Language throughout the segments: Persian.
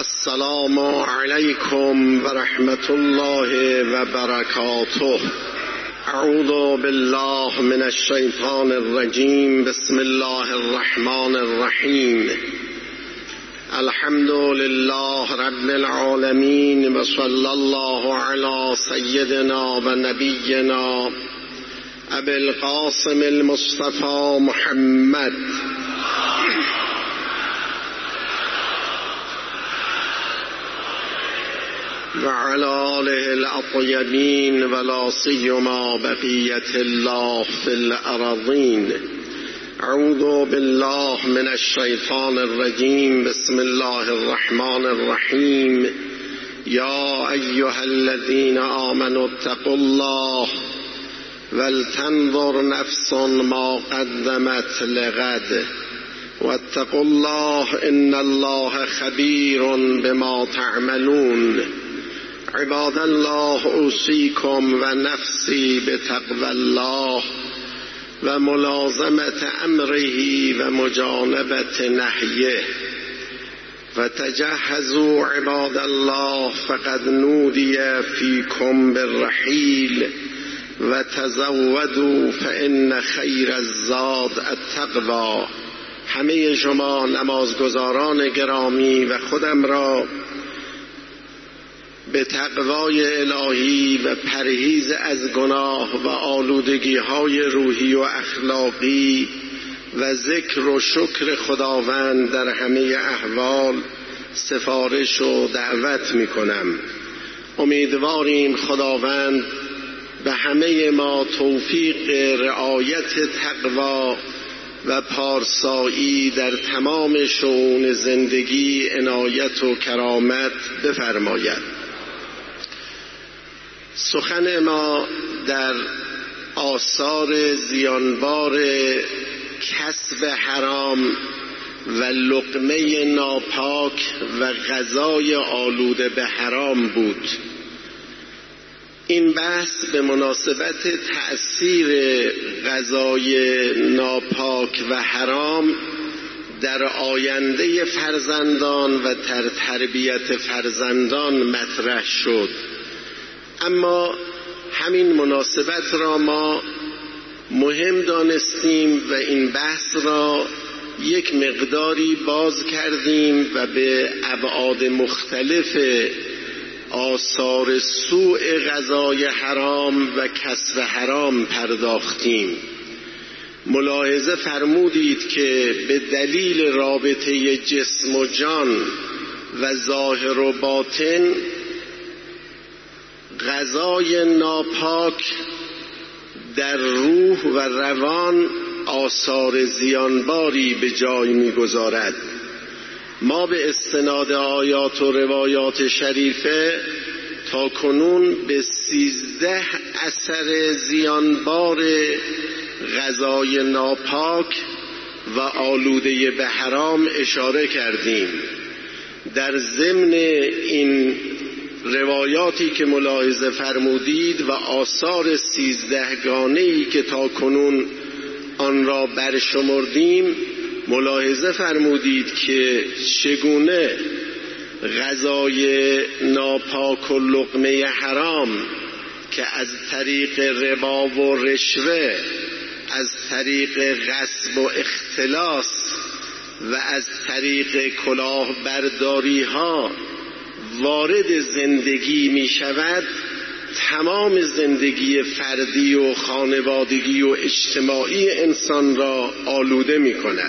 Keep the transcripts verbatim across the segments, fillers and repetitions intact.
السلام علیکم و رحمت الله و برکاته. اعوذ بالله من الشیطان الرجیم. بسم الله الرحمن الرحیم. الحمد لله رب العالمین و صلی الله علی سیدنا و نبینا ابی القاسم المصطفى محمد و علی آله الاطیبین و لا سیما بقیة الله فی الارضین. اعوذ بالله من الشیطان الرجیم. بسم الله الرحمن الرحیم. یا ایها الذین آمنوا اتقوا الله ولتنظر نفس ما قدمت لغد واتقوا الله ان الله خبیر بما تعملون. عباد الله اوصیکم و نفسی بتقوى الله و ملازمت امره و مجانبت نهیه و تجهزوا عباد الله فقد نودی فیکم بالرحیل و تزودوا فان خیر الزاد التقوی. همه شما نمازگزاران گرامی و خودم را به تقوای الهی و پرهیز از گناه و آلودگی های روحی و اخلاقی و ذکر و شکر خداوند در همه احوال سفارش و دعوت می کنم. امیدواریم خداوند به همه ما توفیق رعایت تقوا و پارسایی در تمام شؤون زندگی عنایت و کرامت بفرماید. سخن ما در آثار زیانبار کسب حرام و لقمه ناپاک و غذای آلوده به حرام بود. این بحث به مناسبت تأثیر غذای ناپاک و حرام در آینده فرزندان و در تربیت فرزندان مطرح شد. اما همین مناسبت را ما مهم دانستیم و این بحث را یک مقداری باز کردیم و به ابعاد مختلف آثار سوء غذای حرام و کسب حرام پرداختیم. ملاحظه فرمودید که به دلیل رابطه جسم و جان و ظاهر و باطن غذای ناپاک در روح و روان آثار زیانباری به جای می‌گذارد. ما به استناد آیات و روایات شریفه تا کنون به سیزده اثر زیانبار غذای ناپاک و آلوده به حرام اشاره کردیم. در ضمن این روایاتی که ملاحظه فرمودید و آثار سیزدهگانه‌ای که تا کنون آن را برشمردیم، ملاحظه فرمودید که چگونه غذای ناپاک و لقمه حرام که از طریق ربا و رشوه، از طریق غصب و اختلاس و از طریق کلاهبرداری ها وارد زندگی می شود، تمام زندگی فردی و خانوادگی و اجتماعی انسان را آلوده می کند.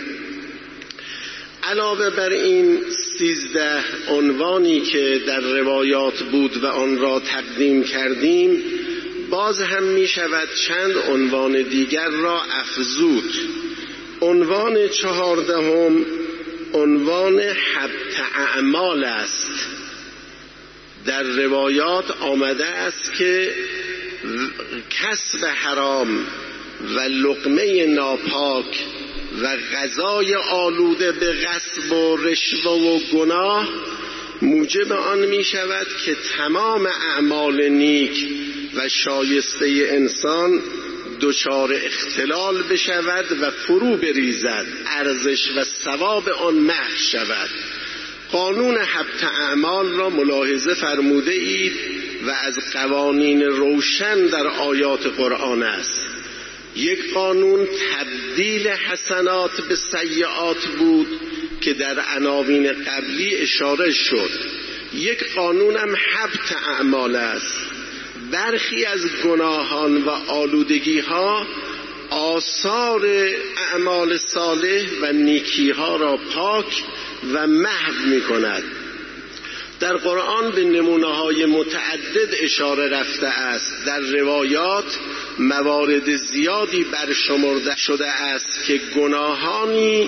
علاوه بر این سیزده عنوانی که در روایات بود و آن را تقدیم کردیم، باز هم می شود چند عنوان دیگر را افزود. عنوان چهاردهم عنوان حبط اعمال است. در روایات آمده است که کسب حرام و لقمه ناپاک و غذای آلوده به غصب و رشوه و گناه موجب آن می شود که تمام اعمال نیک و شایسته انسان دچار اختلال بشود و فرو بریزد، ارزش و ثواب آن محو شود. قانون حبط اعمال را ملاحظه فرموده اید و از قوانین روشن در آیات قرآن است. یک قانون تبدیل حسنات به سیئات بود که در عناوین قبلی اشاره شد. یک قانون هم حبط اعمال است. برخی از گناهان و آلودگی ها آثار اعمال صالح و نیکی ها را پاک و محو می کند. در قرآن به نمونه های متعدد اشاره رفته است. در روایات موارد زیادی برشمرده شده است که گناهانی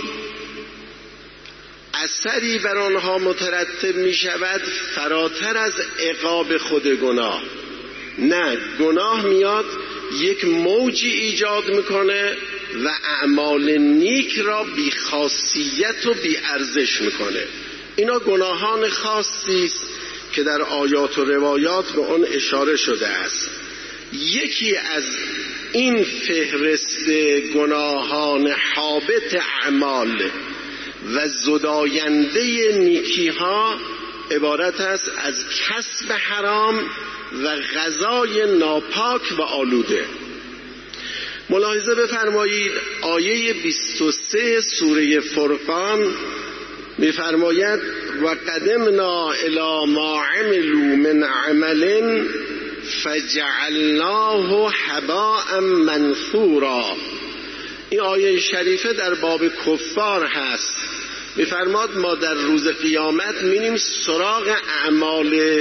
اثری بر آنها مترتب می شود فراتر از عقاب خود گناه. نه، گناه میاد یک موجی ایجاد میکنه و اعمال نیک را بی خاصیت و بی ارزش میکنه. اینا گناهان خاصی است که در آیات و روایات به آن اشاره شده است. یکی از این فهرست گناهان حابط اعمال و زداینده نیکی ها عبارت است از کسب حرام و غذای ناپاک و آلوده. ملاحظه بفرمایید آیه بیست و سه سوره فرقان می‌فرماید و قدمنا الی ما عملوا من عمل فجعلناه هباء منثورا. این آیه شریفه در باب کفار هست. می‌فرماد ما در روز قیامت می‌ریم سراغ اعمال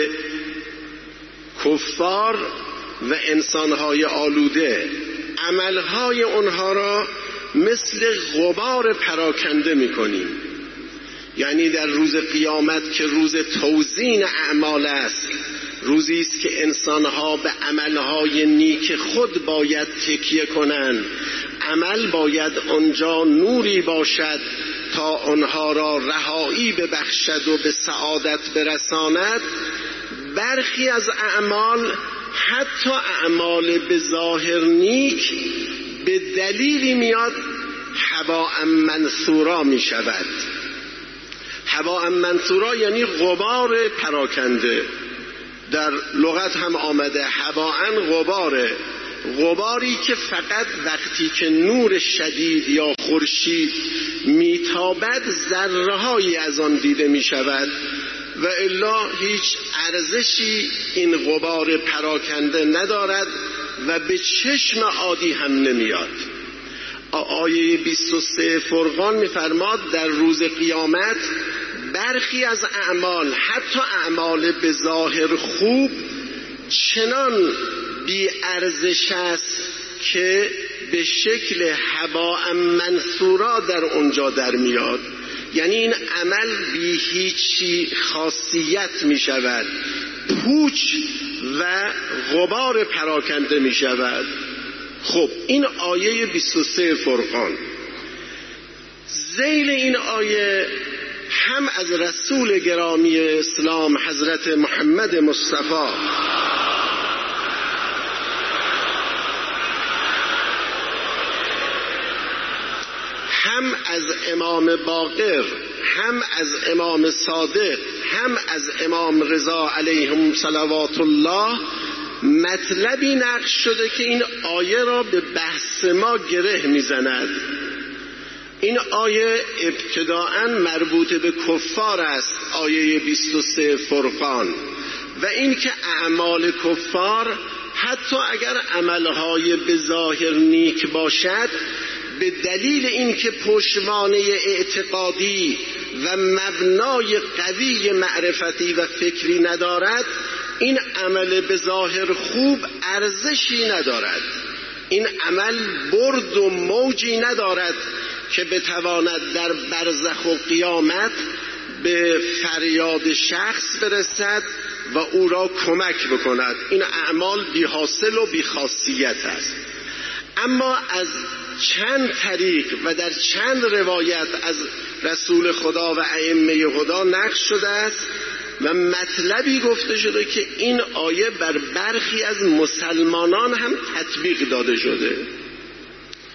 کفار و انسان‌های آلوده، عملهای اونها را مثل غبار پراکنده می‌کنیم. یعنی در روز قیامت که روز توزین اعمال است، روزی است که انسان‌ها به عملهای نیک خود باید تکیه کنند. عمل باید آنجا نوری باشد تا آنها را رهایی ببخشد و به سعادت برساند. برخی از اعمال، حتی اعمال به ظاهر نیک، به دلیلی میاد هباء منثورا می شود. هباء منثورا یعنی غبار پراکنده. در لغت هم آمده هباء غباره، غباری که فقط وقتی که نور شدید یا خورشید میتابد ذره‌هایی از آن دیده می شود و الا هیچ ارزشی این غبار پراکنده ندارد و به چشم عادی هم نمیاد. آیه بیست و سه فرقان می‌فرماد در روز قیامت برخی از اعمال، حتی اعمال به ظاهر خوب، چنان بی ارزش است که به شکل هباء منثورا در اونجا در میاد. یعنی این عمل بی هیچی خاصیت می شود، پوچ و غبار پراکنده می شود. خب این آیه بیست و سه فرقان. ذیل این آیه هم از رسول گرامی اسلام حضرت محمد مصطفی هم از امام باقر، هم از امام صادق، هم از امام رضا علیهم صلوات الله مطلبی نقش شده که این آیه را به بحث ما گره میزند. این آیه ابتداءً مربوط به کفار است، آیه بیست و سه فرقان، و این که اعمال کفار حتی اگر عملهای به ظاهر نیک باشد، به دلیل اینکه پشتوانه اعتقادی و مبنای قوی معرفتی و فکری ندارد، این عمل به ظاهر خوب ارزشی ندارد. این عمل برد و موجی ندارد که بتواند در برزخ و قیامت به فریاد شخص برسد و او را کمک بکند. این اعمال بی حاصل و بی خاصیت است. اما از چند طریق و در چند روایت از رسول خدا و ائمه خدا نقش شده است و مطلبی گفته شده که این آیه بر برخی از مسلمانان هم تطبیق داده شده.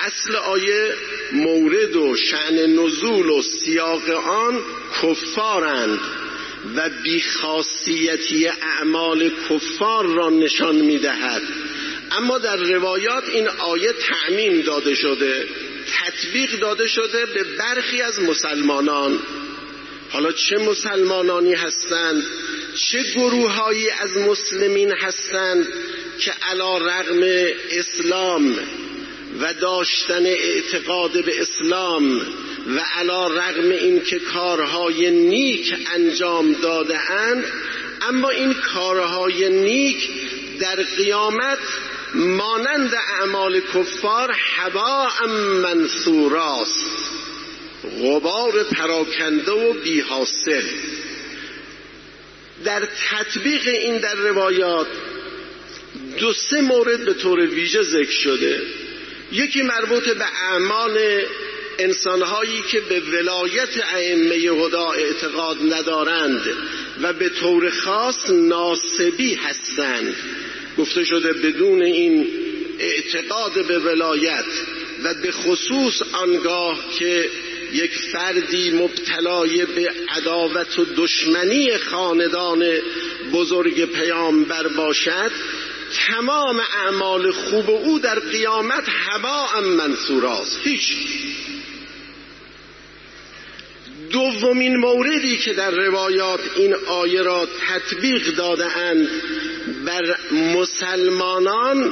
اصل آیه مورد و شأن نزول و سیاق آن کفارند و بیخاصیتی اعمال کفار را نشان می‌دهد. اما در روایات این آیه تعمیم داده شده، تطبیق داده شده به برخی از مسلمانان. حالا چه مسلمانانی هستند، چه گروه‌هایی از مسلمین هستند که علی رغم اسلام و داشتن اعتقاد به اسلام و علی رغم این که کارهای نیک انجام داده اند، اما این کارهای نیک در قیامت مانند اعمال کفار هباء منثوراست، غبار پراکنده و بی حاصل. در تطبیق این در روایات دو سه مورد به طور ویژه ذکر شده. یکی مربوط به اعمال انسانهایی که به ولایت ائمه هدا اعتقاد ندارند و به طور خاص ناسبی هستند. گفته شده بدون این اعتقاد به ولایت و به خصوص آنگاه که یک فردی مبتلای به عداوت و دشمنی خاندان بزرگ پیامبر باشد، تمام اعمال خوب او در قیامت هباء منثوراست، هیچ. دومین موردی که در روایات این آیه را تطبیق داده اند بر مسلمانان،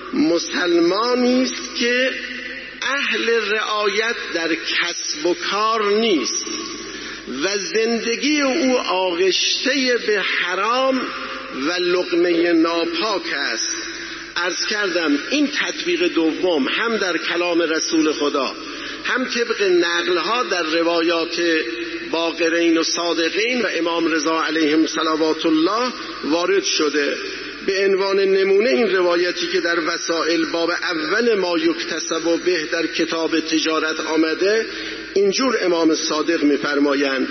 مسلمانی است که اهل رعایت در کسب و کار نیست و زندگی او آغشته به حرام و لقمه ناپاک است. عرض کردم این تطبیق دوم هم در کلام رسول خدا، هم طبق نقلها در روایات باقرین و صادقین و امام رضا علیهم صلوات الله وارد شده. به عنوان نمونه این روایتی که در وسائل باب اول ما یکتسب و به در کتاب تجارت آمده، اینجور امام صادق می‌فرمایند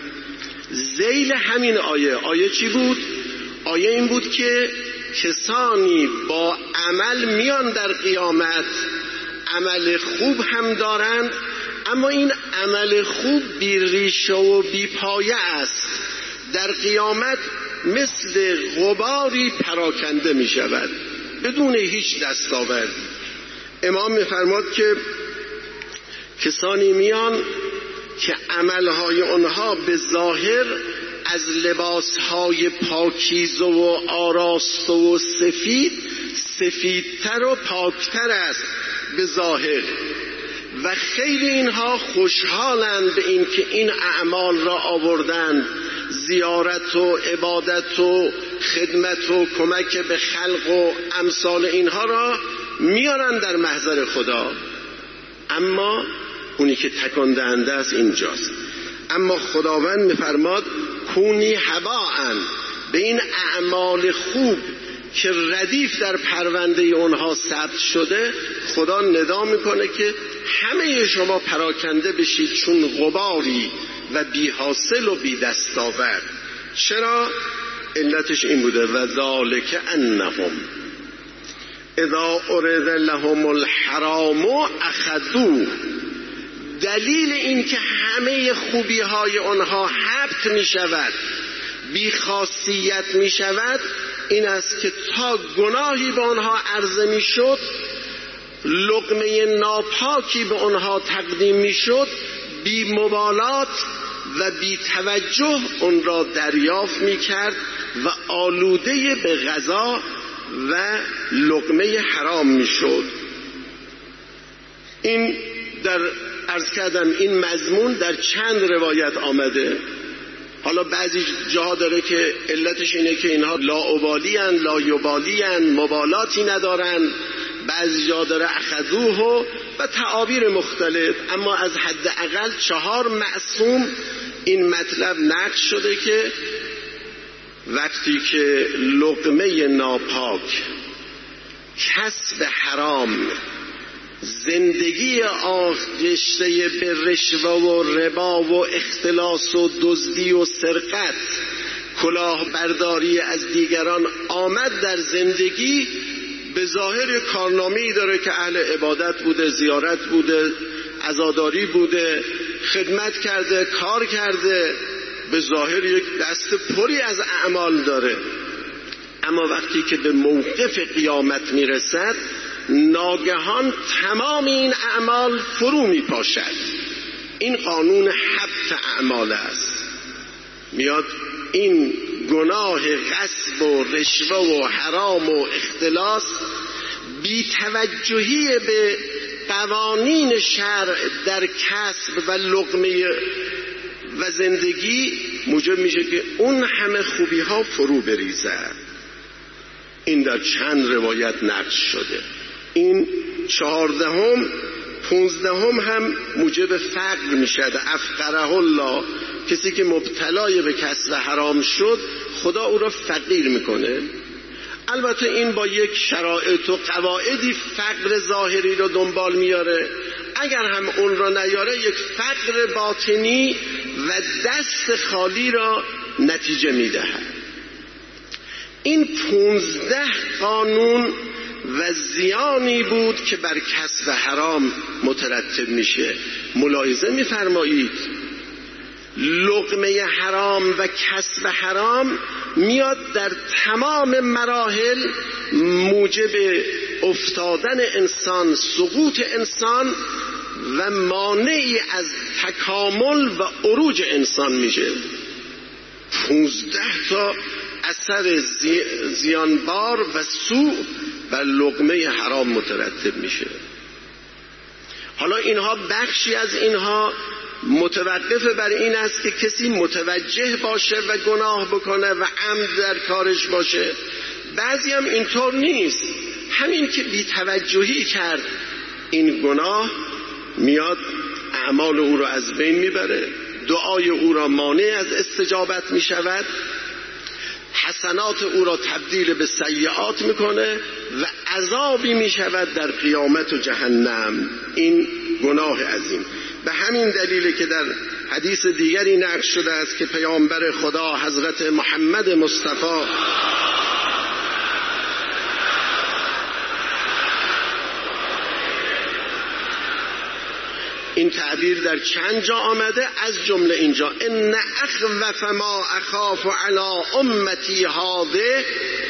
ذیل همین آیه، آیه چی بود؟ آیه این بود که کسانی با عمل میان در قیامت، عمل خوب هم دارند، اما این عمل خوب بی ریشه و بی پایه است، در قیامت مثل غباری پراکنده می شود بدون هیچ دستاوردی. امام می فرماد که کسانی میان که عملهای آنها به ظاهر از لباسهای پاکیزه و آراسته و سفید سفیدتر و پاکتر است به ظاهر، و خیلی اینها خوشحالند به این که این اعمال را آوردند، زیارت و عبادت و خدمت و کمک به خلق و امثال اینها را میارن در محضر خدا. اما اونی که تکان دهنده است اینجاست. اما خداوند میفرماد کونی هباء، به این اعمال خوب که ردیف در پرونده اونها ثبت شده خدا ندا میکنه که همه شما پراکنده بشید چون غباری و بی حاصل و بی دستاورد. چرا؟ علتش این بوده و ذالک انهم اذا ارد لهم الحرام اخذوه. دلیل این که همه خوبی های آنها حبط می شود، بی خاصیت می شود، این است که تا گناهی به آنها عرضه می شد، لقمه ناپاکی به آنها تقدیم می شد، بی مبالات و بی توجه اون را دریافت می کرد و آلوده به غذا و لقمه حرام می شد. این در عرض کردم این مضمون در چند روایت آمده. حالا بعضی جاها داره که علتش اینه که اینها لاابالی‌اند، لایبالی‌اند، مبالاتی ندارن. بعضی جا داره اخذوه و تعابیر مختلف. اما از حد اقل چهار معصوم این مطلب نقل شده که وقتی که لقمه ناپاک، کسب حرام، زندگی آغشته به رشوه و ربا و اختلاس و دزدی و سرقت، کلاهبرداری از دیگران آمد در زندگی، به ظاهر کارنامه‌ای داره که اهل عبادت بوده، زیارت بوده، عزاداری بوده، خدمت کرده، کار کرده، به ظاهر یک دست پری از اعمال داره، اما وقتی که به موقف قیامت میرسد ناگهان تمام این اعمال فرو میپاشد. این قانون حبط اعمال است. میاد این گناه غصب و رشوه و حرام و اختلاس بی توجهی به قوانین شرع در کسب و لقمه و زندگی موجب میشه که اون همه خوبی ها فرو بریزد. این در چند روایت نقل شده. این چهاردهم پونزدهم هم موجب فقر میشد. افقره الله، کسی که مبتلای به کسب حرام شد خدا او را فقیر میکنه. البته این با یک شرایط و قواعدی فقر ظاهری را دنبال میاره، اگر هم اون را نیاره یک فقر باطنی و دست خالی را نتیجه میدهد. این پونزده قانون و زیانی بود که بر کسب حرام مترتب میشه. ملاحظه میفرمایید لقمه حرام و کسب حرام میاد در تمام مراحل موجب افتادن انسان، سقوط انسان و مانعی از تکامل و عروج انسان میشه. پونزده تا اثر زی... زیانبار و سوء بر لقمه حرام مترتب میشه. حالا اینها بخشی از اینها متوقف بر این است که کسی متوجه باشه و گناه بکنه و عمد در کارش باشه. بعضی هم اینطور نیست، همین که بی توجهی کرد این گناه میاد اعمال او را از بین میبره، دعای او را مانع از استجابت میشود، حسنات او را تبدیل به سیئات میکنه و عذابی میشود در قیامت و جهنم. این گناه عظیم. به همین دلیل که در حدیث دیگری نقل شده است که پیامبر خدا حضرت محمد مصطفی این تعبیر در چند جا آمده، از جمله اینجا ان اخوف ما اخاف علی امتی هذه،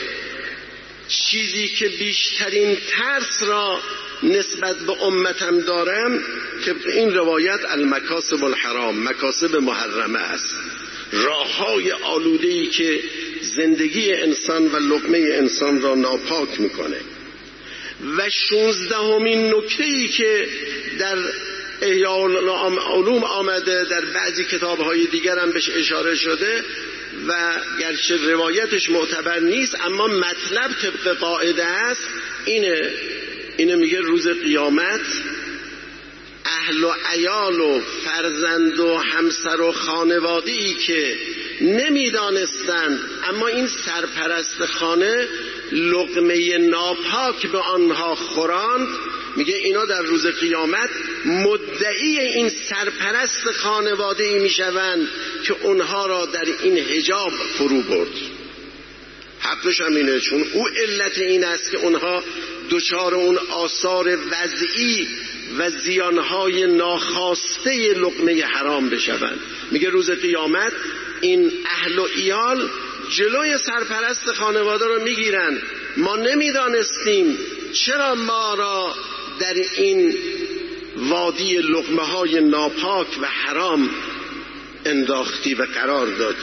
چیزی که بیشترین ترس را نسبت به امتم دارم که این روایت المکاسب الحرام، مکاسب محرمه است، راههای آلوده‌ای که زندگی انسان و لقمه انسان را ناپاک میکنه. و شانزدهمین نکته‌ای که در احیاء العلوم آمده، در بعضی کتاب‌های دیگر هم بهش اشاره شده و گرچه روایتش معتبر نیست اما مطلب طبق قاعده است، اینه اینه میگه روز قیامت اهل و عیال و فرزند و همسر و خانواده‌ای که نمیدانستند اما این سرپرست خانه لقمه ناپاک به آنها خوراند، میگه اینا در روز قیامت مدعی این سرپرست خانواده‌ای میشوند که اونها را در این حجاب فرو برد. حقش هم اینه، چون او علت این است که اونها دچار اون آثار وضعی و زیانهای ناخواسته لقمه حرام بشوند. میگه روز قیامت این اهل و عیال جلوی سرپرست خانواده رو میگیرن، ما نمیدانستیم چرا ما را در این وادی لقمه های ناپاک و حرام انداختی و قرار دادی.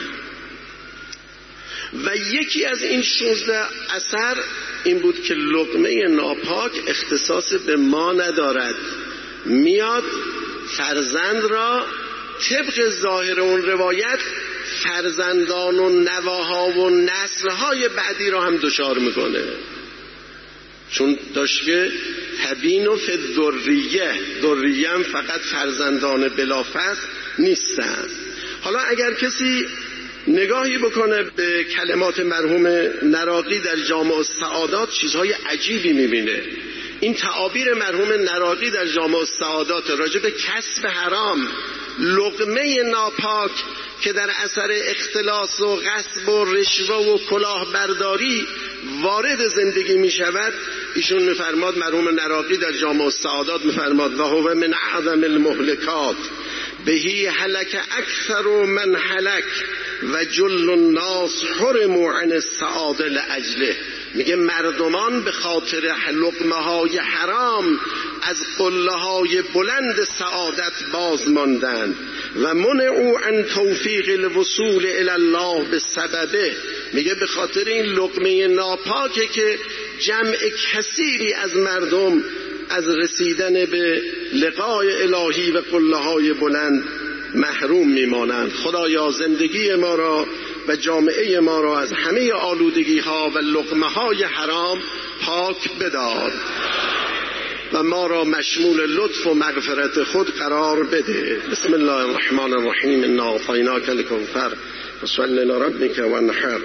و یکی از این شانزده اثر این بود که لقمه ناپاک اختصاص به ما ندارد، میاد فرزند را طبق ظاهر اون روایت فرزندان و نواها و نسلهای بعدی را هم دچار میکنه، چون داشت که تبین و فی ذریه، ذریه هم فقط فرزندان بلافصل نیستند. حالا اگر کسی نگاهی بکنه به کلمات مرحوم نراقی در جامع السعادات چیزهای عجیبی میبینه. این تعابیر مرحوم نراقی در جامع السعادات راجع به کسب حرام، لقمه ناپاک که در اثر اختلاس و غصب و رشوه و کلاهبرداری وارد زندگی می شود، ایشون میفرماد، مرحوم نراقی در جامع السعادات میفرماد و هو من اعظم المهلکات بهی هلک اکثر من هلک و جل الناس حرموا عن السعاده لاجله. میگه مردمان به خاطر لقمه های حرام از قله های بلند سعادت باز ماندند و منعوا عن توفیق الوصول الی الله به سببه. میگه به خاطر این لقمه ناپاکه که جمع کثیری از مردم از رسیدن به لقای الهی و قله های بلند محروم میمانند. خدایا زندگی ما را و جامعه ما را از همه آلودگی ها و لقمه های حرام پاک بدار و ما را مشمول لطف و مغفرت خود قرار بده. بسم الله الرحمن الرحیم. انا اعطیناک الکوثر فصل لربک وانحر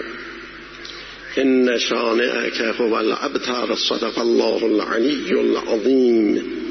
ان شانئک هو الابتر. صدق الله العلی العظیم.